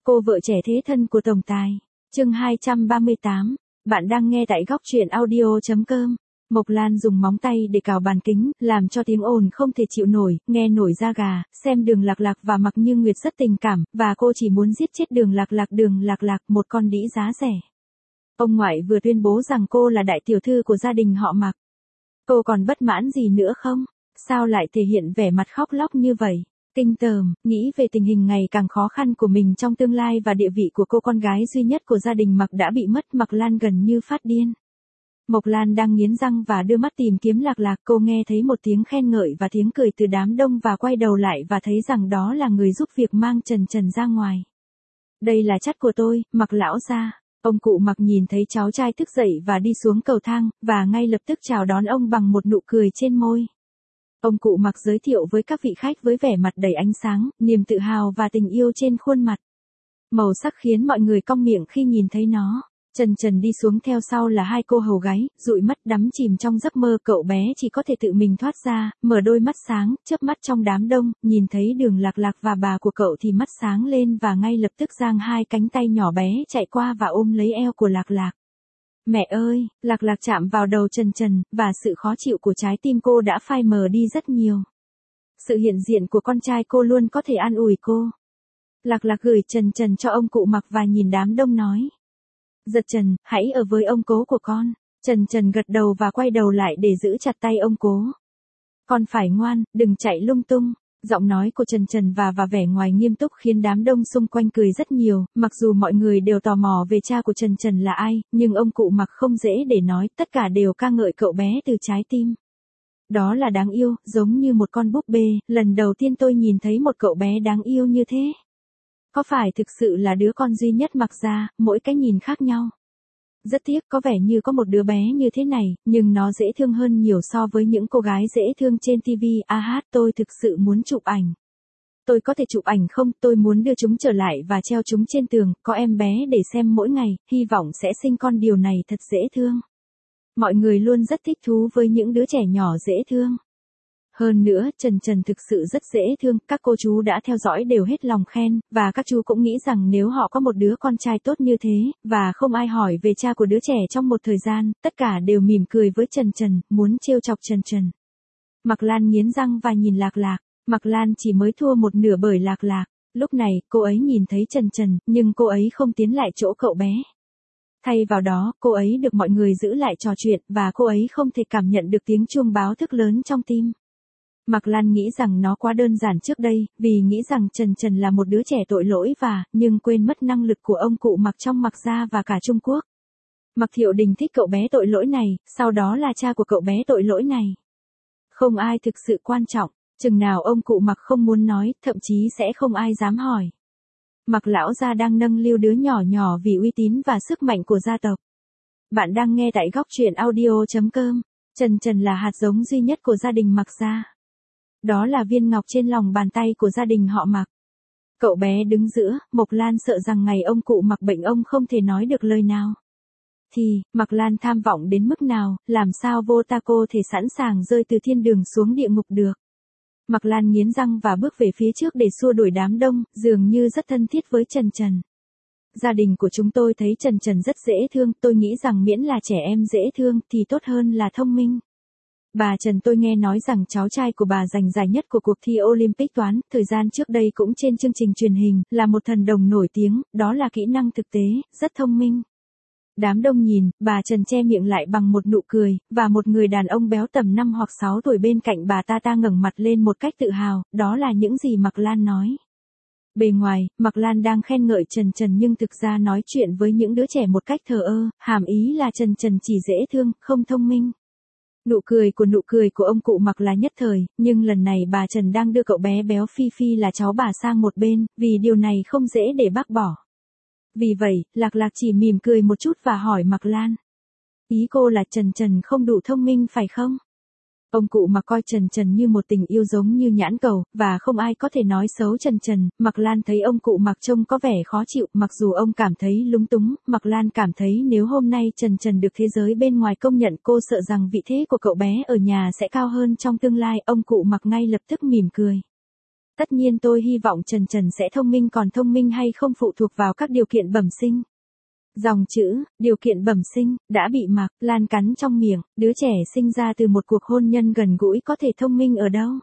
Cô vợ trẻ thế thân của tổng tài. Chương 238. Bạn đang nghe tại góc truyện audio.com. Mộc Lan dùng móng tay để cào bàn kính, làm cho tiếng ồn không thể chịu nổi, nghe nổi da gà, xem Đường Lạc Lạc và Mạc Như Nguyệt rất tình cảm, và cô chỉ muốn giết chết Đường Lạc Lạc, một con đĩ giá rẻ. Ông ngoại vừa tuyên bố rằng cô là đại tiểu thư của gia đình họ Mạc. Cô còn bất mãn gì nữa không? Sao lại thể hiện vẻ mặt khóc lóc như vậy? Kinh tởm, nghĩ về tình hình ngày càng khó khăn của mình trong tương lai và địa vị của cô con gái duy nhất của gia đình Mạc đã bị mất, Mộc Lan gần như phát điên. Mộc Lan đang nghiến răng và đưa mắt tìm kiếm Lạc Lạc, cô nghe thấy một tiếng khen ngợi và tiếng cười từ đám đông và quay đầu lại và thấy rằng đó là người giúp việc mang Trần ra ngoài. Đây là chắt của tôi, Mạc lão gia. Ông cụ Mạc nhìn thấy cháu trai thức dậy và đi xuống cầu thang, và ngay lập tức chào đón ông bằng một nụ cười trên môi. Ông cụ Mạc giới thiệu với các vị khách với vẻ mặt đầy ánh sáng, niềm tự hào và tình yêu trên khuôn mặt. Màu sắc khiến mọi người cong miệng khi nhìn thấy nó. Trần đi xuống theo sau là hai cô hầu gái, dụi mắt đắm chìm trong giấc mơ. Cậu bé chỉ có thể tự mình thoát ra, mở đôi mắt sáng, chớp mắt trong đám đông, nhìn thấy Đường Lạc Lạc và bà của cậu thì mắt sáng lên và ngay lập tức giang hai cánh tay nhỏ bé chạy qua và ôm lấy eo của Lạc Lạc. Mẹ ơi, Lạc Lạc chạm vào đầu Trần, và sự khó chịu của trái tim cô đã phai mờ đi rất nhiều. Sự hiện diện của con trai cô luôn có thể an ủi cô. Lạc Lạc gửi Trần cho ông cụ Mạc và nhìn đám đông nói. Giật Trần, hãy ở với ông cố của con. Trần gật đầu và quay đầu lại để giữ chặt tay ông cố. Con phải ngoan, đừng chạy lung tung. Giọng nói của Trần và vẻ ngoài nghiêm túc khiến đám đông xung quanh cười rất nhiều, mặc dù mọi người đều tò mò về cha của Trần là ai, nhưng ông cụ Mạc không dễ để nói, tất cả đều ca ngợi cậu bé từ trái tim. Đó là đáng yêu, giống như một con búp bê, lần đầu tiên tôi nhìn thấy một cậu bé đáng yêu như thế. Có phải thực sự là đứa con duy nhất Mạc gia, mỗi cái nhìn khác nhau. Rất tiếc có vẻ như có một đứa bé như thế này, nhưng nó dễ thương hơn nhiều so với những cô gái dễ thương trên TV. Tôi thực sự muốn chụp ảnh. Tôi có thể chụp ảnh không? Tôi muốn đưa chúng trở lại và treo chúng trên tường, có em bé để xem mỗi ngày, hy vọng sẽ sinh con, điều này thật dễ thương. Mọi người luôn rất thích thú với những đứa trẻ nhỏ dễ thương. Hơn nữa, Trần thực sự rất dễ thương, các cô chú đã theo dõi đều hết lòng khen, và các chú cũng nghĩ rằng nếu họ có một đứa con trai tốt như thế, và không ai hỏi về cha của đứa trẻ trong một thời gian, tất cả đều mỉm cười với Trần, muốn trêu chọc Trần. Mộc Lan nghiến răng và nhìn Lạc Lạc. Mộc Lan chỉ mới thua một nửa bởi Lạc Lạc. Lúc này, cô ấy nhìn thấy Trần, nhưng cô ấy không tiến lại chỗ cậu bé. Thay vào đó, cô ấy được mọi người giữ lại trò chuyện, và cô ấy không thể cảm nhận được tiếng chuông báo thức lớn trong tim. Mộc Lan nghĩ rằng nó quá đơn giản trước đây, vì nghĩ rằng Trần là một đứa trẻ tội lỗi nhưng quên mất năng lực của ông cụ Mạc trong Mạc gia và cả Trung Quốc. Mạc Thiệu Đình thích cậu bé tội lỗi này, sau đó là cha của cậu bé tội lỗi này. Không ai thực sự quan trọng, chừng nào ông cụ Mạc không muốn nói, thậm chí sẽ không ai dám hỏi. Mạc lão gia đang nâng niu đứa nhỏ vì uy tín và sức mạnh của gia tộc. Bạn đang nghe tại góc truyện audio.com. Trần là hạt giống duy nhất của gia đình Mạc gia. Đó là viên ngọc trên lòng bàn tay của gia đình họ Mạc. Cậu bé đứng giữa, Mộc Lan sợ rằng ngày ông cụ Mạc bệnh ông không thể nói được lời nào. Thì, Mộc Lan tham vọng đến mức nào, làm sao vô ta cô thể sẵn sàng rơi từ thiên đường xuống địa ngục được. Mộc Lan nghiến răng và bước về phía trước để xua đuổi đám đông, dường như rất thân thiết với Trần. Gia đình của chúng tôi thấy Trần rất dễ thương, tôi nghĩ rằng miễn là trẻ em dễ thương thì tốt hơn là thông minh. Bà Trần, tôi nghe nói rằng cháu trai của bà giành giải nhất của cuộc thi Olympic toán, thời gian trước đây cũng trên chương trình truyền hình, là một thần đồng nổi tiếng, đó là kỹ năng thực tế, rất thông minh. Đám đông nhìn, bà Trần che miệng lại bằng một nụ cười, và một người đàn ông béo tầm 5 hoặc 6 tuổi bên cạnh bà ta ngẩng mặt lên một cách tự hào, đó là những gì Mộc Lan nói. Bề ngoài, Mộc Lan đang khen ngợi Trần nhưng thực ra nói chuyện với những đứa trẻ một cách thờ ơ, hàm ý là Trần chỉ dễ thương, không thông minh. Nụ cười của ông cụ Mạc là nhất thời, nhưng lần này bà Trần đang đưa cậu bé béo Phi là cháu bà sang một bên, vì điều này không dễ để bác bỏ. Vì vậy, Lạc Lạc chỉ mỉm cười một chút và hỏi Mộc Lan. Ý cô là Trần không đủ thông minh phải không? Ông cụ Mạc coi Trần như một tình yêu giống như nhãn cầu, và không ai có thể nói xấu Trần. Mộc Lan thấy ông cụ Mạc trông có vẻ khó chịu, mặc dù ông cảm thấy lúng túng, Mộc Lan cảm thấy nếu hôm nay Trần được thế giới bên ngoài công nhận, cô sợ rằng vị thế của cậu bé ở nhà sẽ cao hơn trong tương lai. Ông cụ Mạc ngay lập tức mỉm cười. Tất nhiên tôi hy vọng Trần Trần sẽ thông minh, còn thông minh hay không phụ thuộc vào các điều kiện bẩm sinh. Dòng chữ, điều kiện bẩm sinh, đã bị Mạc Lan cắn trong miệng, đứa trẻ sinh ra từ một cuộc hôn nhân gần gũi có thể thông minh ở đâu.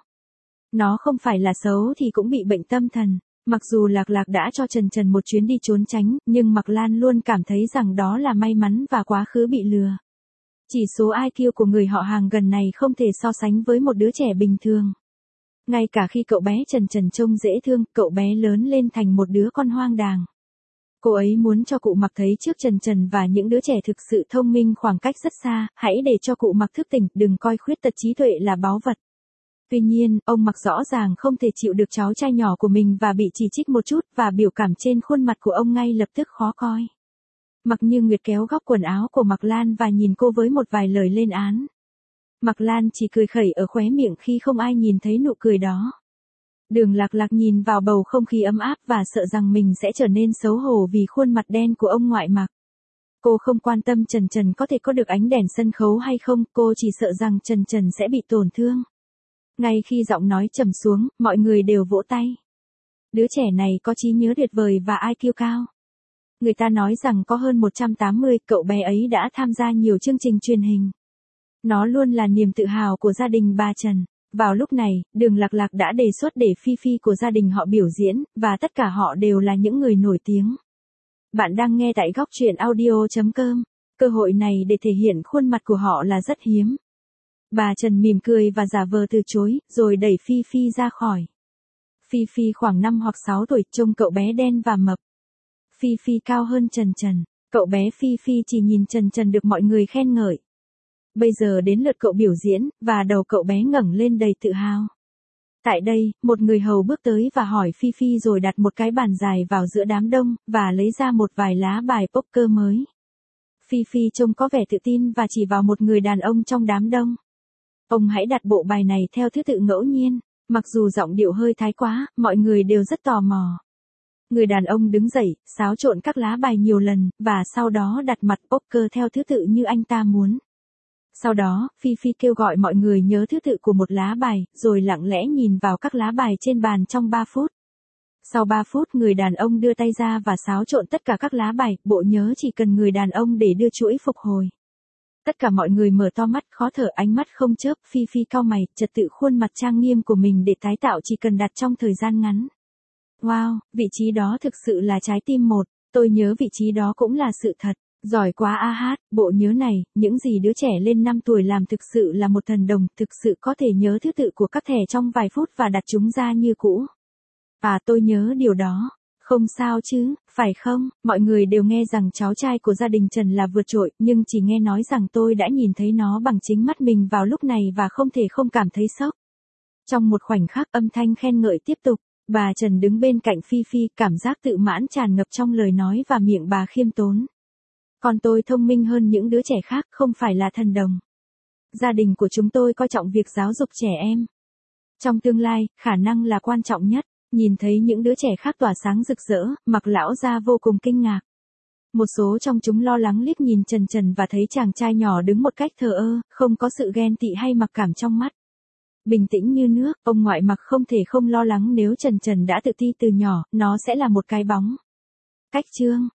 Nó không phải là xấu thì cũng bị bệnh tâm thần. Mặc dù Lạc Lạc đã cho Trần Trần một chuyến đi trốn tránh, nhưng Mạc Lan luôn cảm thấy rằng đó là may mắn và quá khứ bị lừa. Chỉ số IQ của người họ hàng gần này không thể so sánh với một đứa trẻ bình thường. Ngay cả khi cậu bé Trần Trần trông dễ thương, cậu bé lớn lên thành một đứa con hoang đàng. Cô ấy muốn cho cụ Mạc thấy trước Trần Trần và những đứa trẻ thực sự thông minh khoảng cách rất xa, hãy để cho cụ Mạc thức tỉnh, đừng coi khuyết tật trí tuệ là báu vật. Tuy nhiên, ông Mạc rõ ràng không thể chịu được cháu trai nhỏ của mình và bị chỉ trích một chút, và biểu cảm trên khuôn mặt của ông ngay lập tức khó coi. Mạc Như Nguyệt kéo góc quần áo của Mạc Lan và nhìn cô với một vài lời lên án. Mạc Lan chỉ cười khẩy ở khóe miệng khi không ai nhìn thấy nụ cười đó. Đường Lạc Lạc nhìn vào bầu không khí ấm áp và sợ rằng mình sẽ trở nên xấu hổ vì khuôn mặt đen của ông ngoại Mạc. Cô không quan tâm Trần Trần có thể có được ánh đèn sân khấu hay không, cô chỉ sợ rằng Trần Trần sẽ bị tổn thương. Ngay khi giọng nói trầm xuống, mọi người đều vỗ tay. Đứa trẻ này có trí nhớ tuyệt vời và IQ cao. Người ta nói rằng có hơn 180, cậu bé ấy đã tham gia nhiều chương trình truyền hình. Nó luôn là niềm tự hào của gia đình bà Trần. Vào lúc này, Đường Lạc Lạc đã đề xuất để Phi Phi của gia đình họ biểu diễn, và tất cả họ đều là những người nổi tiếng. Bạn đang nghe tại góc truyện audio.com. Cơ hội này để thể hiện khuôn mặt của họ là rất hiếm. Bà Trần mỉm cười và giả vờ từ chối, rồi đẩy Phi Phi ra khỏi. Phi Phi khoảng 5 hoặc 6 tuổi, trông cậu bé đen và mập. Phi Phi cao hơn Trần Trần. Cậu bé Phi Phi chỉ nhìn Trần Trần được mọi người khen ngợi. Bây giờ đến lượt cậu biểu diễn, và đầu cậu bé ngẩng lên đầy tự hào. Tại đây, một người hầu bước tới và hỏi Phi Phi rồi đặt một cái bàn dài vào giữa đám đông, và lấy ra một vài lá bài poker mới. Phi Phi trông có vẻ tự tin và chỉ vào một người đàn ông trong đám đông. Ông hãy đặt bộ bài này theo thứ tự ngẫu nhiên. Mặc dù giọng điệu hơi thái quá, mọi người đều rất tò mò. Người đàn ông đứng dậy, xáo trộn các lá bài nhiều lần, và sau đó đặt mặt poker theo thứ tự như anh ta muốn. Sau đó, Phi Phi kêu gọi mọi người nhớ thứ tự của một lá bài, rồi lặng lẽ nhìn vào các lá bài trên bàn trong 3 phút. Sau 3 phút, người đàn ông đưa tay ra và xáo trộn tất cả các lá bài, bộ nhớ chỉ cần người đàn ông để đưa chuỗi phục hồi. Tất cả mọi người mở to mắt, khó thở, ánh mắt không chớp. Phi Phi cau mày, trật tự khuôn mặt trang nghiêm của mình để tái tạo chỉ cần đặt trong thời gian ngắn. Wow, vị trí đó thực sự là trái tim một, tôi nhớ vị trí đó cũng là sự thật. Giỏi quá a hát, bộ nhớ này, những gì đứa trẻ lên 5 tuổi làm thực sự là một thần đồng, thực sự có thể nhớ thứ tự của các thẻ trong vài phút và đặt chúng ra như cũ. À, tôi nhớ điều đó. Không sao chứ, phải không? Mọi người đều nghe rằng cháu trai của gia đình Trần là vượt trội, nhưng chỉ nghe nói rằng tôi đã nhìn thấy nó bằng chính mắt mình vào lúc này và không thể không cảm thấy sốc. Trong một khoảnh khắc, âm thanh khen ngợi tiếp tục. Bà Trần đứng bên cạnh Phi Phi, cảm giác tự mãn tràn ngập trong lời nói và miệng bà khiêm tốn. Con tôi thông minh hơn những đứa trẻ khác, không phải là thần đồng. Gia đình của chúng tôi coi trọng việc giáo dục trẻ em. Trong tương lai, khả năng là quan trọng nhất. Nhìn thấy những đứa trẻ khác tỏa sáng rực rỡ, Mạc lão gia vô cùng kinh ngạc. Một số trong chúng lo lắng liếc nhìn Trần Trần và thấy chàng trai nhỏ đứng một cách thờ ơ, không có sự ghen tị hay mặc cảm trong mắt. Bình tĩnh như nước, ông ngoại Mạc không thể không lo lắng nếu Trần Trần đã tự ti từ nhỏ, nó sẽ là một cái bóng. Cách chương,